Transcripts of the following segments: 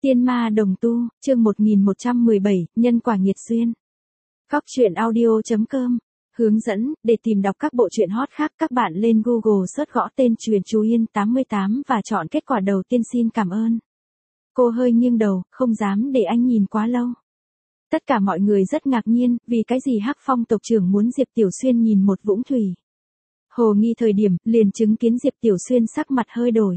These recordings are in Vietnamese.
Tiên ma đồng tu, chương 1117, nhân quả nghiệt duyên. Cóc truyện audio.com. Hướng dẫn, để tìm đọc các bộ truyện hot khác các bạn lên Google search gõ tên truyện Chú Yên 88 và chọn kết quả đầu tiên xin cảm ơn. Cô hơi nghiêng đầu, không dám để anh nhìn quá lâu. Tất cả mọi người rất ngạc nhiên, vì cái gì Hắc Phong tộc trưởng muốn Diệp Tiểu Xuyên nhìn một vũng thủy. Hồ nghi thời điểm, liền chứng kiến Diệp Tiểu Xuyên sắc mặt hơi đổi.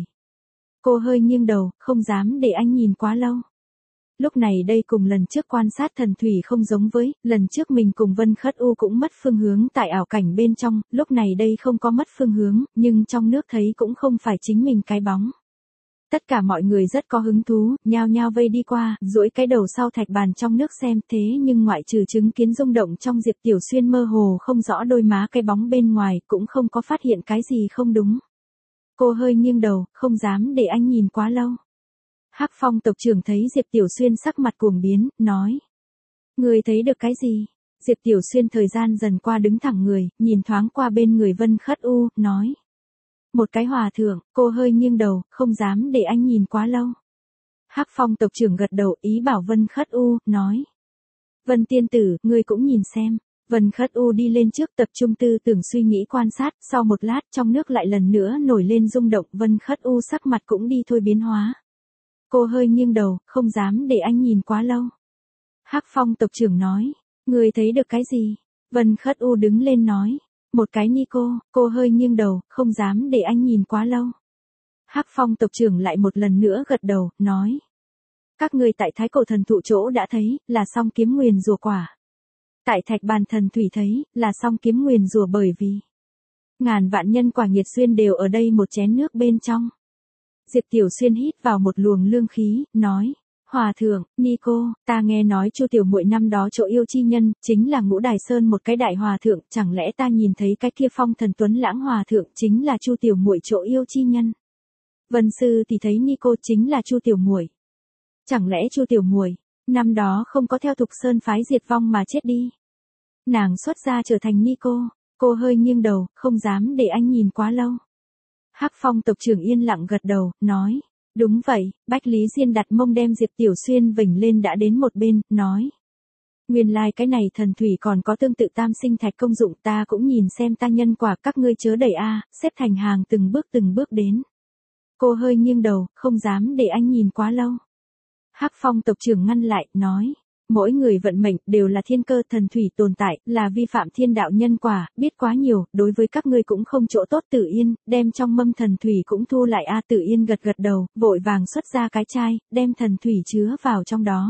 Cô hơi nghiêng đầu, không dám để anh nhìn quá lâu. Lúc này đây cùng lần trước quan sát thần thủy không giống với, lần trước mình cùng Vân Khất U cũng mất phương hướng tại ảo cảnh bên trong, lúc này đây không có mất phương hướng, nhưng trong nước thấy cũng không phải chính mình cái bóng. Tất cả mọi người rất có hứng thú, nhao nhao vây đi qua, duỗi cái đầu sau thạch bàn trong nước xem, thế nhưng ngoại trừ chứng kiến rung động trong Diệp Tiểu Xuyên mơ hồ không rõ đôi má cái bóng bên ngoài, cũng không có phát hiện cái gì không đúng. Cô hơi nghiêng đầu, không dám để anh nhìn quá lâu. Hắc Phong tộc trưởng thấy Diệp Tiểu Xuyên sắc mặt cuồng biến, nói. Người thấy được cái gì? Diệp Tiểu Xuyên thời gian dần qua đứng thẳng người, nhìn thoáng qua bên người Vân Khất U, nói. Một cái hòa thượng, cô hơi nghiêng đầu, không dám để anh nhìn quá lâu. Hắc Phong tộc trưởng gật đầu ý bảo Vân Khất U, nói. Vân tiên tử, ngươi cũng nhìn xem. Vân Khất U đi lên trước tập trung tư tưởng suy nghĩ quan sát, sau một lát trong nước lại lần nữa nổi lên rung động, Vân Khất U sắc mặt cũng đi thôi biến hóa. Cô hơi nghiêng đầu, không dám để anh nhìn quá lâu. Hắc Phong tộc trưởng nói, người thấy được cái gì? Vân Khất U đứng lên nói, một cái ni cô hơi nghiêng đầu, không dám để anh nhìn quá lâu. Hắc Phong tộc trưởng lại một lần nữa gật đầu, nói. Các người tại Thái Cổ thần thụ chỗ đã thấy, là song kiếm nguyền rủa quả. Tại thạch bàn thần thủy thấy, là song kiếm nguyền rủa bởi vì ngàn vạn nhân quả nghiệt duyên đều ở đây một chén nước bên trong. Diệp Tiểu Xuyên hít vào một luồng lương khí, nói, Hòa thượng, ni cô, ta nghe nói Chu tiểu muội năm đó chỗ yêu chi nhân, chính là Ngũ Đài Sơn một cái đại hòa thượng, chẳng lẽ ta nhìn thấy cái kia phong thần tuấn lãng hòa thượng chính là Chu tiểu muội chỗ yêu chi nhân. Vân sư thì thấy ni cô chính là Chu tiểu muội. Chẳng lẽ Chu tiểu muội năm đó không có theo Thục Sơn phái diệt vong mà chết đi. Nàng xuất gia trở thành ni cô hơi nghiêng đầu, không dám để anh nhìn quá lâu. Hắc Phong tộc trưởng yên lặng gật đầu, nói, đúng vậy, Bách Lý Diên đặt mông đem Diệp Tiểu Xuyên vểnh lên đã đến một bên, nói. Nguyên lai cái này thần thủy còn có tương tự tam sinh thạch công dụng, ta cũng nhìn xem ta nhân quả, các ngươi chớ đẩy xếp thành hàng từng bước đến. Cô hơi nghiêng đầu, không dám để anh nhìn quá lâu. Hắc Phong tộc trưởng ngăn lại, nói. Mỗi người vận mệnh đều là thiên cơ, thần thủy tồn tại, là vi phạm thiên đạo nhân quả, biết quá nhiều, đối với các ngươi cũng không chỗ tốt. Tử Yên, đem trong mâm thần thủy cũng thu lại Tử Yên gật đầu, vội vàng xuất ra cái chai, đem thần thủy chứa vào trong đó.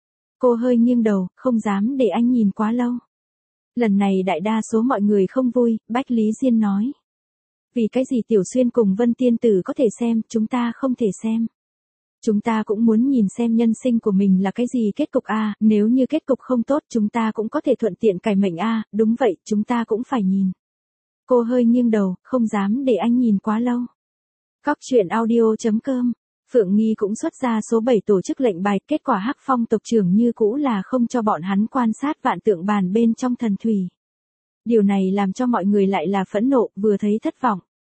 Cô hơi nghiêng đầu, không dám để anh nhìn quá lâu. Lần này đại đa số mọi người không vui, Bách Lý Diên nói. Vì cái gì Tiểu Xuyên cùng Vân tiên tử có thể xem, chúng ta không thể xem. Chúng ta cũng muốn nhìn xem nhân sinh của mình là cái gì kết cục nếu như kết cục không tốt chúng ta cũng có thể thuận tiện cải mệnh đúng vậy, chúng ta cũng phải nhìn. Cô hơi nghiêng đầu, không dám để anh nhìn quá lâu. Cóc truyện audio.com. Phượng Nghi cũng xuất ra số 7 tổ chức lệnh bài, kết quả Hắc Phong tộc trưởng như cũ là không cho bọn hắn quan sát vạn tượng bàn bên trong thần thủy. Điều này làm cho mọi người lại là phẫn nộ, vừa thấy thất vọng.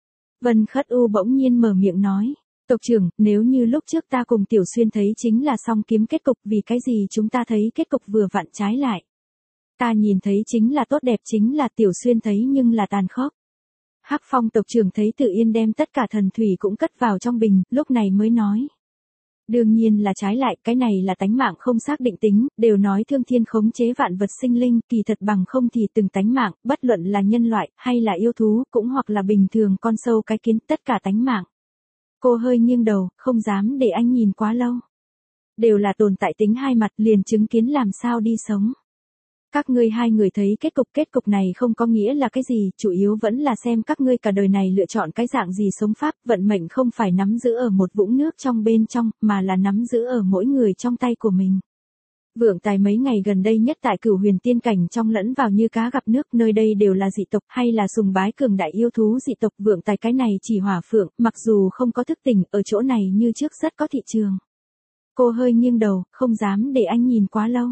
Vân Khất U bỗng nhiên mở miệng nói. Tộc trưởng, nếu như lúc trước ta cùng Tiểu Xuyên thấy chính là song kiếm kết cục, vì cái gì chúng ta thấy kết cục vừa vặn trái lại. Ta nhìn thấy chính là tốt đẹp, chính là Tiểu Xuyên thấy nhưng là tàn khốc. Hắc Phong tộc trưởng thấy Tử Yên đem tất cả thần thủy cũng cất vào trong bình, lúc này mới nói. Đương nhiên là trái lại, cái này là tánh mạng không xác định tính, đều nói thương thiên khống chế vạn vật sinh linh, kỳ thật bằng không thì từng tánh mạng, bất luận là nhân loại, hay là yêu thú, cũng hoặc là bình thường con sâu cái kiến, tất cả tánh mạng. Cô hơi nghiêng đầu, không dám để anh nhìn quá lâu. Đều là tồn tại tính hai mặt, liền chứng kiến làm sao đi sống. Các ngươi hai người thấy kết cục này không có nghĩa là cái gì, chủ yếu vẫn là xem các ngươi cả đời này lựa chọn cái dạng gì sống pháp, vận mệnh không phải nắm giữ ở một vũng nước trong bên trong, mà là nắm giữ ở mỗi người trong tay của mình. Vượng Tài mấy ngày gần đây nhất tại Cửu Huyền Tiên cảnh trong lẫn vào như cá gặp nước, nơi đây đều là dị tộc hay là sùng bái cường đại yêu thú dị tộc. Vượng Tài cái này chỉ hỏa phượng, mặc dù không có thức tỉnh, ở chỗ này như trước rất có thị trường. Cô hơi nghiêng đầu, không dám để anh nhìn quá lâu.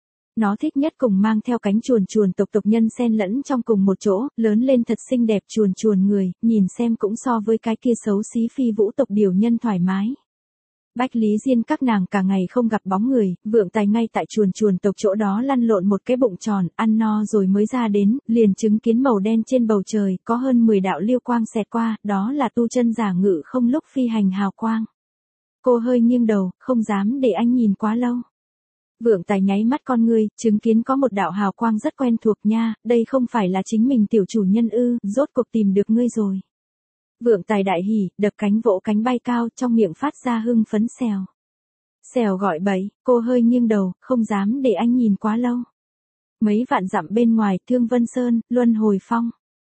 Nó thích nhất cùng mang theo cánh chuồn tộc nhân xen lẫn trong cùng một chỗ, lớn lên thật xinh đẹp chuồn người, nhìn xem cũng so với cái kia xấu xí phi vũ tộc điều nhân thoải mái. Bách Lý Diên các nàng cả ngày không gặp bóng người, Vượng Tài ngay tại chuồn chuồn tộc chỗ đó lăn lộn một cái bụng tròn, ăn no rồi mới ra đến, liền chứng kiến màu đen trên bầu trời, có hơn 10 đạo liêu quang xẹt qua, đó là tu chân giả ngự không lúc phi hành hào quang. Cô hơi nghiêng đầu, không dám để anh nhìn quá lâu. Vượng Tài nháy mắt con ngươi, chứng kiến có một đạo hào quang rất quen thuộc nha, đây không phải là chính mình tiểu chủ nhân ư, rốt cuộc tìm được ngươi rồi. Vượng Tài đại hỉ, đập cánh vỗ cánh bay cao, trong miệng phát ra hưng phấn xèo. Xèo gọi bậy, cô hơi nghiêng đầu, không dám để anh nhìn quá lâu. Mấy vạn dặm bên ngoài, Thương Vân Sơn, Luân Hồi Phong.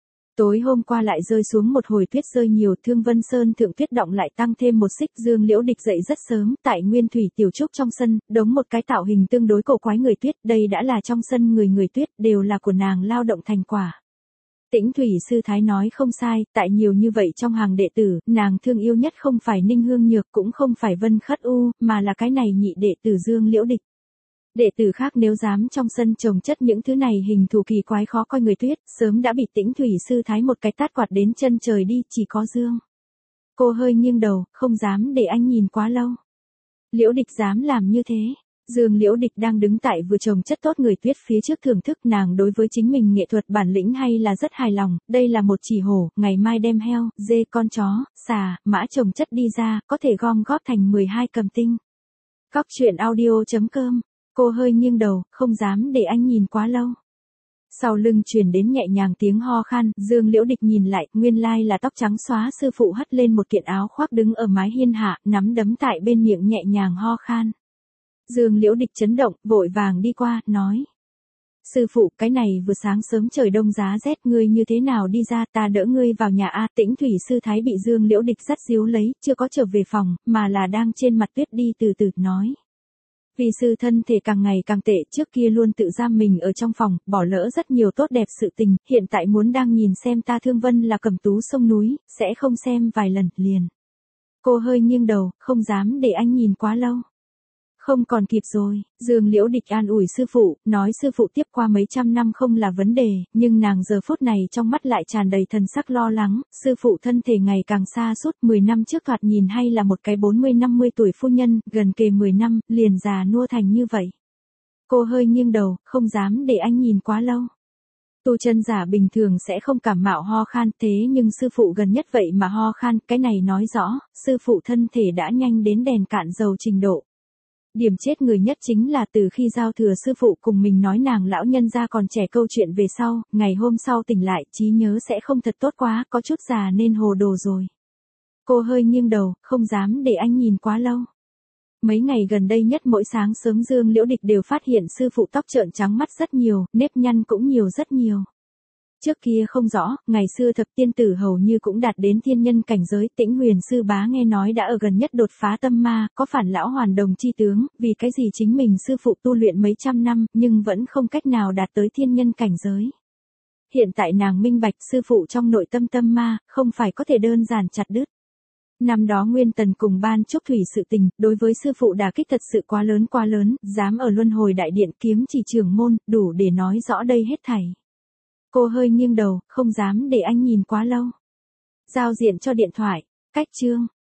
Tối hôm qua lại rơi xuống một hồi tuyết rơi nhiều, Thương Vân Sơn thượng tuyết động lại tăng thêm một xích. Dương Liễu Địch dậy rất sớm, tại Nguyên Thủy Tiểu Trúc trong sân, đống một cái tạo hình tương đối cổ quái người tuyết, đây đã là trong sân người tuyết, đều là của nàng lao động thành quả. Tĩnh Thủy sư thái nói không sai, tại nhiều như vậy trong hàng đệ tử, nàng thương yêu nhất không phải Ninh Hương Nhược cũng không phải Vân Khất U, mà là cái này nhị đệ tử Dương Liễu Địch. Đệ tử khác nếu dám trong sân trồng chất những thứ này hình thù kỳ quái khó coi người tuyết, sớm đã bị Tĩnh Thủy sư thái một cái tát quạt đến chân trời đi, chỉ có Dương. Cô hơi nghiêng đầu, không dám để anh nhìn quá lâu. Liễu Địch dám làm như thế. Dương Liễu Địch đang đứng tại vừa trồng chất tốt người tuyết phía trước thưởng thức, nàng đối với chính mình nghệ thuật bản lĩnh hay là rất hài lòng, đây là một chỉ hổ, ngày mai đem heo, dê, con chó, xà, mã trồng chất đi ra, có thể gom góp thành 12 cầm tinh. Cóc truyện audio.com. Cô hơi nghiêng đầu, không dám để anh nhìn quá lâu. Sau lưng truyền đến nhẹ nhàng tiếng ho khan, Dương Liễu Địch nhìn lại, nguyên lai là tóc trắng xóa sư phụ hất lên một kiện áo khoác đứng ở mái hiên hạ, nắm đấm tại bên miệng nhẹ nhàng ho khan. Dương Liễu Địch chấn động, vội vàng đi qua, nói. Sư phụ, cái này vừa sáng sớm trời đông giá rét, ngươi như thế nào đi ra, ta đỡ ngươi vào nhà a. Tĩnh Thủy sư thái bị Dương Liễu Địch dắt díu lấy, chưa có trở về phòng, mà là đang trên mặt tuyết đi từ từ, nói. Vì sư thân thể càng ngày càng tệ, trước kia luôn tự giam mình ở trong phòng, bỏ lỡ rất nhiều tốt đẹp sự tình, hiện tại muốn đang nhìn xem ta Thương Vân là cẩm tú sông núi, sẽ không xem vài lần, liền. Cô hơi nghiêng đầu, không dám để anh nhìn quá lâu. Không còn kịp rồi, Dương Liễu Địch an ủi sư phụ, nói sư phụ tiếp qua mấy trăm năm không là vấn đề, nhưng nàng giờ phút này trong mắt lại tràn đầy thần sắc lo lắng, sư phụ thân thể ngày càng xa sút 10 năm trước thoạt nhìn hay là một cái 40-50 tuổi phu nhân, gần kề 10 năm, liền già nua thành như vậy. Cô hơi nghiêng đầu, không dám để anh nhìn quá lâu. Tu chân giả bình thường sẽ không cảm mạo ho khan, thế nhưng sư phụ gần nhất vậy mà ho khan, cái này nói rõ, sư phụ thân thể đã nhanh đến đèn cạn dầu trình độ. Điểm chết người nhất chính là từ khi giao thừa sư phụ cùng mình nói nàng lão nhân gia còn trẻ câu chuyện về sau, ngày hôm sau tỉnh lại, trí nhớ sẽ không thật tốt quá, có chút già nên hồ đồ rồi. Cô hơi nghiêng đầu, không dám để anh nhìn quá lâu. Mấy ngày gần đây nhất mỗi sáng sớm Dương Liễu Địch đều phát hiện sư phụ tóc trợn trắng mắt rất nhiều, nếp nhăn cũng nhiều rất nhiều. Trước kia không rõ, ngày xưa thập tiên tử hầu như cũng đạt đến thiên nhân cảnh giới. Tĩnh Huyền sư bá nghe nói đã ở gần nhất đột phá tâm ma, có phản lão hoàn đồng chi tướng, vì cái gì chính mình sư phụ tu luyện mấy trăm năm, nhưng vẫn không cách nào đạt tới thiên nhân cảnh giới. Hiện tại nàng minh bạch sư phụ trong nội tâm tâm ma, không phải có thể đơn giản chặt đứt. Năm đó Nguyên Tần cùng Ban Trúc Thủy sự tình, đối với sư phụ đả kích thật sự quá lớn, dám ở Luân Hồi Đại Điện kiếm chỉ trưởng môn, đủ để nói rõ đây hết thảy. Cô hơi nghiêng đầu, không dám để anh nhìn quá lâu. Giao diện cho điện thoại, cách chương.